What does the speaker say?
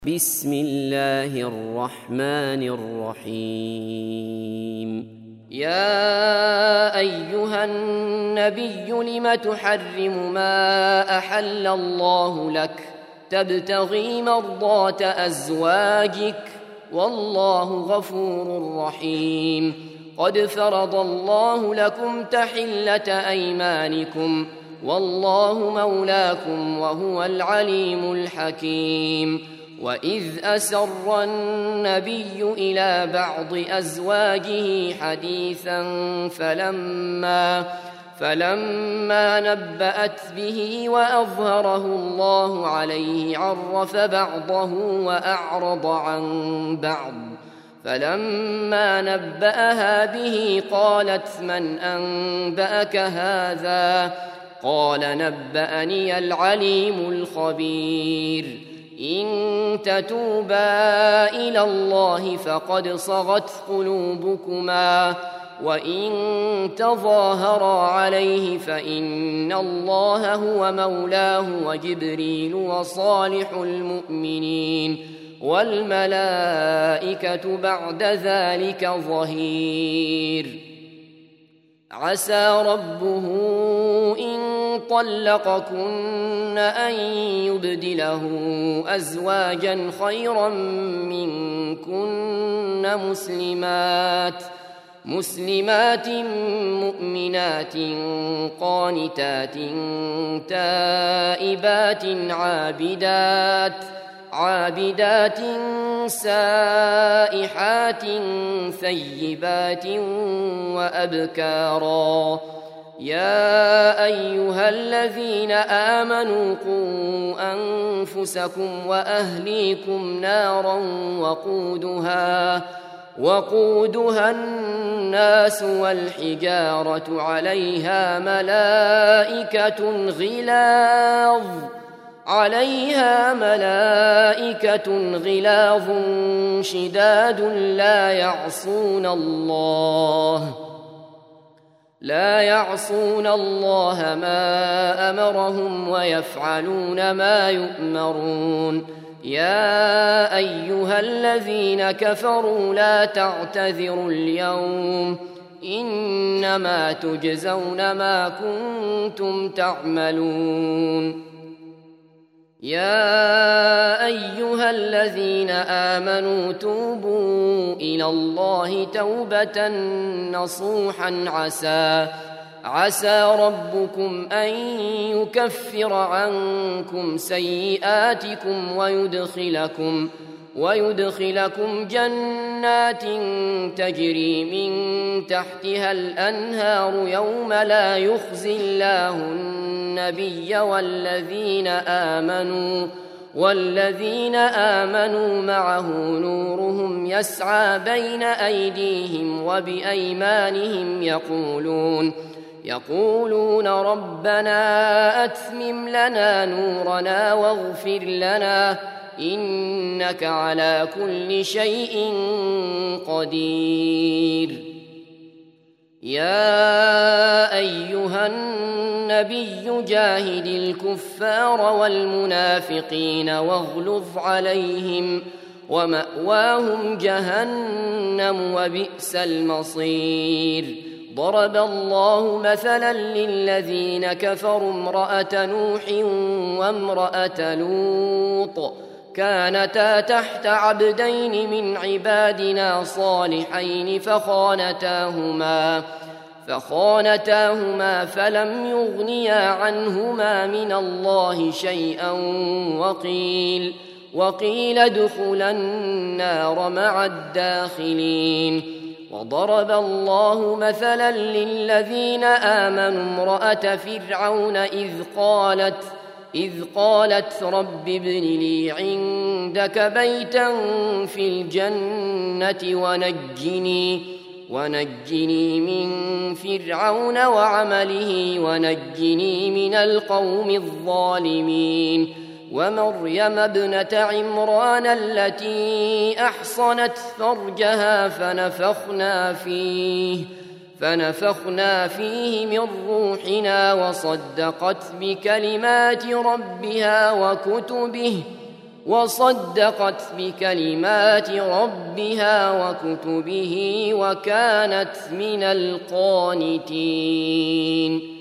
بسم الله الرحمن الرحيم. يا أيها النبي لم تحرم ما أحل الله لك تبتغي مرضات أزواجك والله غفور رحيم. قد فرض الله لكم تحلة أيمانكم والله مولاكم وهو العليم الحكيم. وإذ أسر النبي إلى بعض أزواجه حديثا فلما نبأت به وأظهره الله عليه عرف بعضه وأعرض عن بعض. فلما نبأها به قالت من أنبأك هذا؟ قال نبأني العليم الخبير. إن تتوبا إلى الله فقد صغت قلوبكما وإن تظاهرا عليه فإن الله هو مولاه وجبريل وصالح المؤمنين والملائكة بعد ذلك ظهير. عسى ربه إن طلقكن أن يبدله أزواجا خيرا منكن مسلمات مؤمنات قانتات تائبات عابدات سائحات ثيبات وأبكارا. يا أيها الذين آمنوا قوا أنفسكم وأهليكم نارا وقودها الناس والحجارة عليها ملائكة غلاظ شداد لا يعصون الله ما أمرهم ويفعلون ما يؤمرون. يا أيها الذين كفروا لا تعتذروا اليوم إنما تجزون ما كنتم تعملون. يا أيها الذين آمنوا توبوا إلى الله توبة نصوحا عسى ربكم أن يكفر عنكم سيئاتكم ويدخلكم جنات تجري من تحتها الأنهار يوم لا يخزي الله النبي والذين آمنوا معه نورهم يسعى بين أيديهم وبأيمانهم يقولون ربنا أتمم لنا نورنا واغفر لنا إنك على كل شيء قدير. يا أيها النبي جاهد الكفار والمنافقين واغلظ عليهم ومأواهم جهنم وبئس المصير. ضرب الله مثلا للذين كفروا امرأة نوح وامرأة لوط كانتا تحت عبدين من عبادنا صالحين فخانتاهما فلم يغنيا عنهما من الله شيئا وقيل ادخلا النار مع الداخلين. وضرب الله مثلا للذين آمنوا امرأة فرعون إذ قالت رب ابن لي عندك بيتا في الجنة ونجني من فرعون وعمله ونجني من القوم الظالمين. ومريم ابنة عمران التي أحصنت فرجها فنفخنا فيه من روحنا وصدقت بكلمات ربها وصدقت بكلمات ربها وكتبه وكانت من القانتين